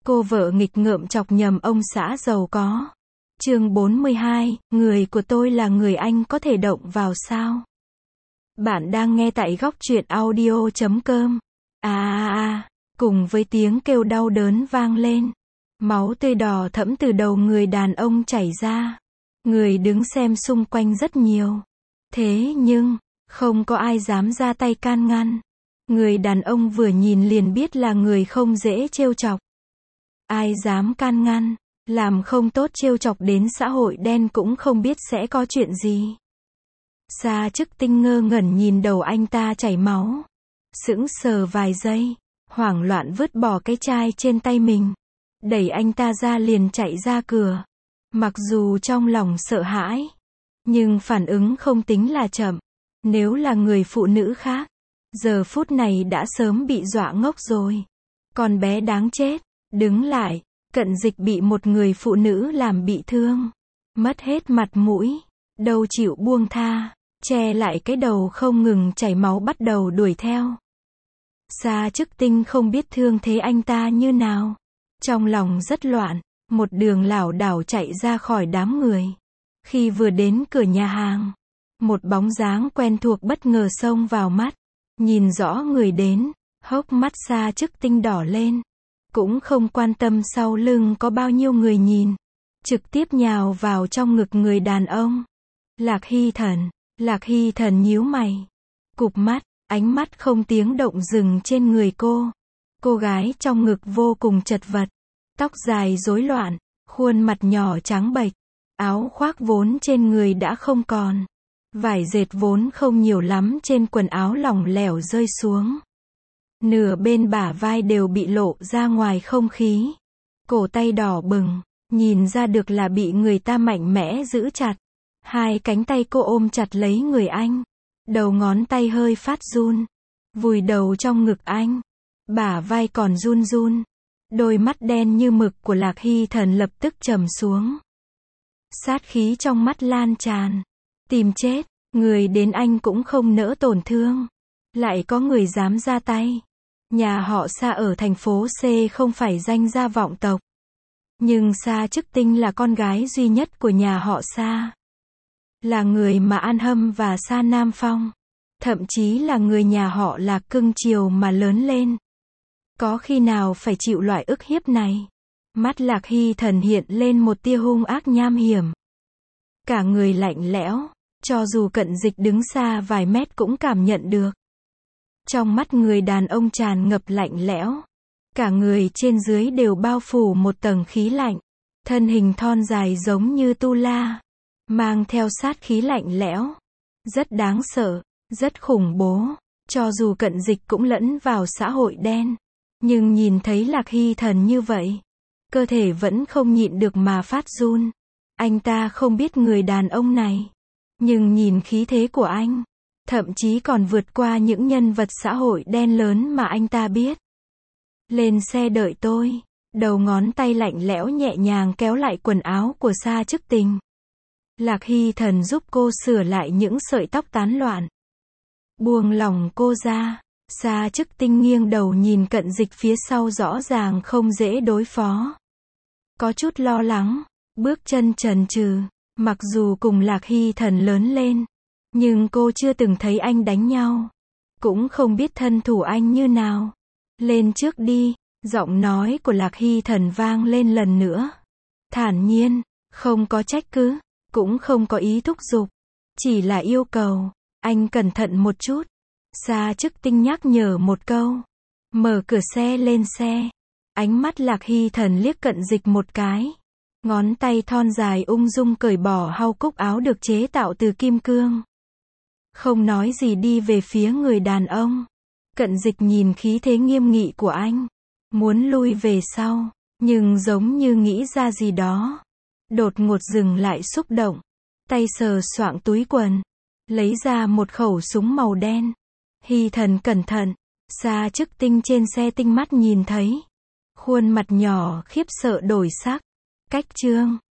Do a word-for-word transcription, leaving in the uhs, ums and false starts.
Cô vợ nghịch ngợm chọc nhầm ông xã giàu có. Chương bốn mươi hai, người của tôi là người anh có thể động vào sao? Bạn đang nghe tại góc truyện audio chấm com. À à à, cùng với tiếng kêu đau đớn vang lên. Máu tươi đỏ thẫm từ đầu người đàn ông chảy ra. Người đứng xem xung quanh rất nhiều. Thế nhưng, không có ai dám ra tay can ngăn. Người đàn ông vừa nhìn liền biết là người không dễ trêu chọc. Ai dám can ngăn, làm không tốt trêu chọc đến xã hội đen cũng không biết sẽ có chuyện gì. Sa Chức Tinh ngơ ngẩn nhìn đầu anh ta chảy máu. Sững sờ vài giây, hoảng loạn vứt bỏ cái chai trên tay mình. Đẩy anh ta ra liền chạy ra cửa. Mặc dù trong lòng sợ hãi, nhưng phản ứng không tính là chậm. Nếu là người phụ nữ khác, giờ phút này đã sớm bị dọa ngốc rồi. Con bé đáng chết, đứng lại, Cận Dịch bị một người phụ nữ làm bị thương. Mất hết mặt mũi, đâu chịu buông tha, che lại cái đầu không ngừng chảy máu bắt đầu đuổi theo. Sa Chức Tinh không biết thương thế anh ta như nào. Trong lòng rất loạn, một đường lảo đảo chạy ra khỏi đám người. Khi vừa đến cửa nhà hàng, một bóng dáng quen thuộc bất ngờ xông vào mắt. Nhìn rõ người đến, hốc mắt Sa Chức Tinh đỏ lên. Cũng không quan tâm sau lưng có bao nhiêu người nhìn. Trực tiếp nhào vào trong ngực người đàn ông. Lạc Hy Thần, Lạc Hy Thần nhíu mày. Cụp mắt, ánh mắt không tiếng động dừng trên người cô. Cô gái trong ngực vô cùng chật vật. Tóc dài rối loạn, khuôn mặt nhỏ trắng bệch. Áo khoác vốn trên người đã không còn. Vải dệt vốn không nhiều lắm trên quần áo lỏng lẻo rơi xuống. Nửa bên bả vai đều bị lộ ra ngoài không khí. Cổ tay đỏ bừng, nhìn ra được là bị người ta mạnh mẽ giữ chặt. Hai cánh tay cô ôm chặt lấy người anh. Đầu ngón tay hơi phát run. Vùi đầu trong ngực anh. Bả vai còn run run. Đôi mắt đen như mực của Lạc Hy Thần lập tức trầm xuống. Sát khí trong mắt lan tràn. Tìm chết, người đến anh cũng không nỡ tổn thương. Lại có người dám ra tay. Nhà họ Sa ở thành phố C không phải danh gia vọng tộc. Nhưng Sa Chức Tinh là con gái duy nhất của nhà họ Sa. Là người mà An Hâm và Sa Nam Phong, thậm chí là người nhà họ Lạc cưng chiều mà lớn lên. Có khi nào phải chịu loại ức hiếp này? Mắt Lạc Hy Thần hiện lên một tia hung ác nham hiểm. Cả người lạnh lẽo, cho dù Cận Dịch đứng xa vài mét cũng cảm nhận được. Trong mắt người đàn ông tràn ngập lạnh lẽo. Cả người trên dưới đều bao phủ một tầng khí lạnh. Thân hình thon dài giống như tu la, mang theo sát khí lạnh lẽo. Rất đáng sợ, rất khủng bố. Cho dù Cận Dịch cũng lẫn vào xã hội đen, nhưng nhìn thấy Lạc Hy Thần như vậy, cơ thể vẫn không nhịn được mà phát run. Anh ta không biết người đàn ông này, nhưng nhìn khí thế của anh, thậm chí còn vượt qua những nhân vật xã hội đen lớn mà anh ta biết. Lên xe đợi tôi. Đầu ngón tay lạnh lẽo nhẹ nhàng kéo lại quần áo của Sa Chức Tinh. Lạc Hy Thần giúp cô sửa lại những sợi tóc tán loạn. Buông lỏng cô ra. Sa Chức Tinh nghiêng đầu nhìn Cận Dịch phía sau rõ ràng không dễ đối phó. Có chút lo lắng, bước chân chần chừ. Mặc dù cùng Lạc Hy Thần lớn lên, nhưng cô chưa từng thấy anh đánh nhau. Cũng không biết thân thủ anh như nào. Lên trước đi, giọng nói của Lạc Hy Thần vang lên lần nữa. Thản nhiên, không có trách cứ, cũng không có ý thúc giục. Chỉ là yêu cầu, anh cẩn thận một chút. Sa Chức Tinh nhắc nhở một câu. Mở cửa xe lên xe. Ánh mắt Lạc Hy Thần liếc Cận Dịch một cái. Ngón tay thon dài ung dung cởi bỏ hau cúc áo được chế tạo từ kim cương. Không nói gì đi về phía người đàn ông. Cận Dịch nhìn khí thế nghiêm nghị của anh, muốn lui về sau, nhưng giống như nghĩ ra gì đó. Đột ngột dừng lại xúc động. Tay sờ soạng túi quần, lấy ra một khẩu súng màu đen. Hy Thần cẩn thận. Sa Chức Tinh trên xe tinh mắt nhìn thấy. Khuôn mặt nhỏ khiếp sợ đổi sắc. Cách trương,